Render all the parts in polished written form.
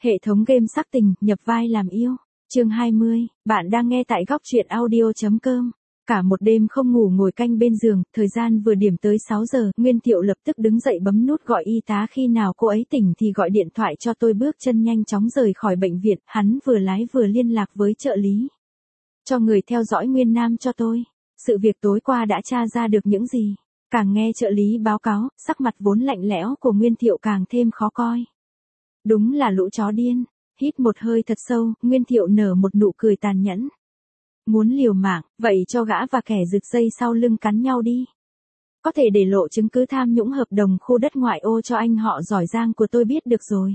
Hệ thống game sắc tình, nhập vai làm yêu. Chương 20, bạn đang nghe tại góc truyện audio.com. Cả một đêm không ngủ ngồi canh bên giường, thời gian vừa điểm tới 6 giờ, Nguyên Thiệu lập tức đứng dậy bấm nút gọi y tá, khi nào cô ấy tỉnh thì gọi điện thoại cho tôi, bước chân nhanh chóng rời khỏi bệnh viện, hắn vừa lái vừa liên lạc với trợ lý. Cho người theo dõi Nguyên Nam cho tôi. Sự việc tối qua đã tra ra được những gì? Càng nghe trợ lý báo cáo, sắc mặt vốn lạnh lẽo của Nguyên Thiệu càng thêm khó coi. Đúng là lũ chó điên. Hít một hơi thật sâu, Nguyên Thiệu nở một nụ cười tàn nhẫn. Muốn liều mạng, vậy cho gã và kẻ rực dây sau lưng cắn nhau đi. Có thể để lộ chứng cứ tham nhũng hợp đồng khu đất ngoại ô cho anh họ giỏi giang của tôi biết được rồi.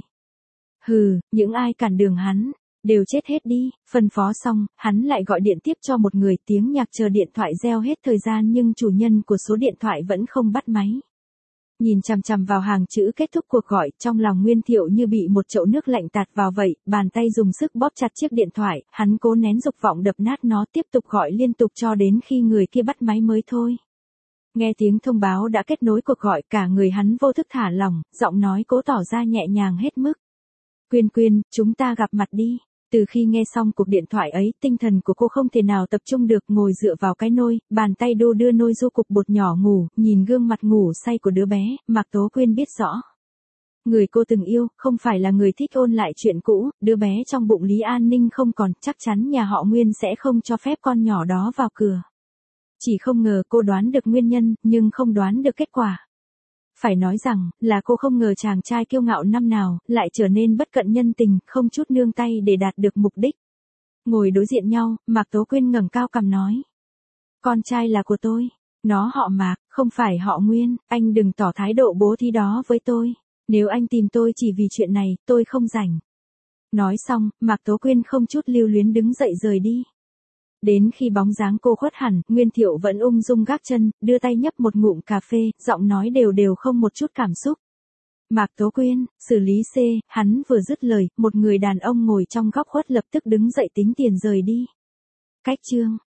Hừ, những ai cản đường hắn, đều chết hết đi. Phân phó xong, hắn lại gọi điện tiếp cho một người, tiếng nhạc chờ điện thoại reo hết thời gian nhưng chủ nhân của số điện thoại vẫn không bắt máy. Nhìn chằm chằm vào hàng chữ kết thúc cuộc gọi, trong lòng Nguyên Thiệu như bị một chậu nước lạnh tạt vào vậy, bàn tay dùng sức bóp chặt chiếc điện thoại, hắn cố nén dục vọng đập nát nó, tiếp tục gọi liên tục cho đến khi người kia bắt máy mới thôi. Nghe tiếng thông báo đã kết nối cuộc gọi, cả người hắn vô thức thả lỏng, giọng nói cố tỏ ra nhẹ nhàng hết mức. Quyên Quyên, chúng ta gặp mặt đi. Từ khi nghe xong cuộc điện thoại ấy, tinh thần của cô không thể nào tập trung được, ngồi dựa vào cái nôi, bàn tay đô đưa nôi du cục bột nhỏ ngủ, nhìn gương mặt ngủ say của đứa bé, Mạc Tố Quyên biết rõ. Người cô từng yêu, không phải là người thích ôn lại chuyện cũ, đứa bé trong bụng Lý An Ninh không còn, chắc chắn nhà họ Nguyên sẽ không cho phép con nhỏ đó vào cửa. Chỉ không ngờ cô đoán được nguyên nhân, nhưng không đoán được kết quả. Phải nói rằng, là cô không ngờ chàng trai kiêu ngạo năm nào, lại trở nên bất cận nhân tình, không chút nương tay để đạt được mục đích. Ngồi đối diện nhau, Mạc Tố Quyên ngẩng cao cằm nói. Con trai là của tôi, nó họ Mạc, không phải họ Nguyên, anh đừng tỏ thái độ bố thí đó với tôi. Nếu anh tìm tôi chỉ vì chuyện này, tôi không rảnh. Nói xong, Mạc Tố Quyên không chút lưu luyến đứng dậy rời đi. Đến khi bóng dáng cô khuất hẳn, Nguyên Thiệu vẫn ung dung gác chân, đưa tay nhấp một ngụm cà phê, giọng nói đều đều không một chút cảm xúc. Mạc Tố Quyên, xử lý C, hắn vừa dứt lời, một người đàn ông ngồi trong góc khuất lập tức đứng dậy tính tiền rời đi. Cách chương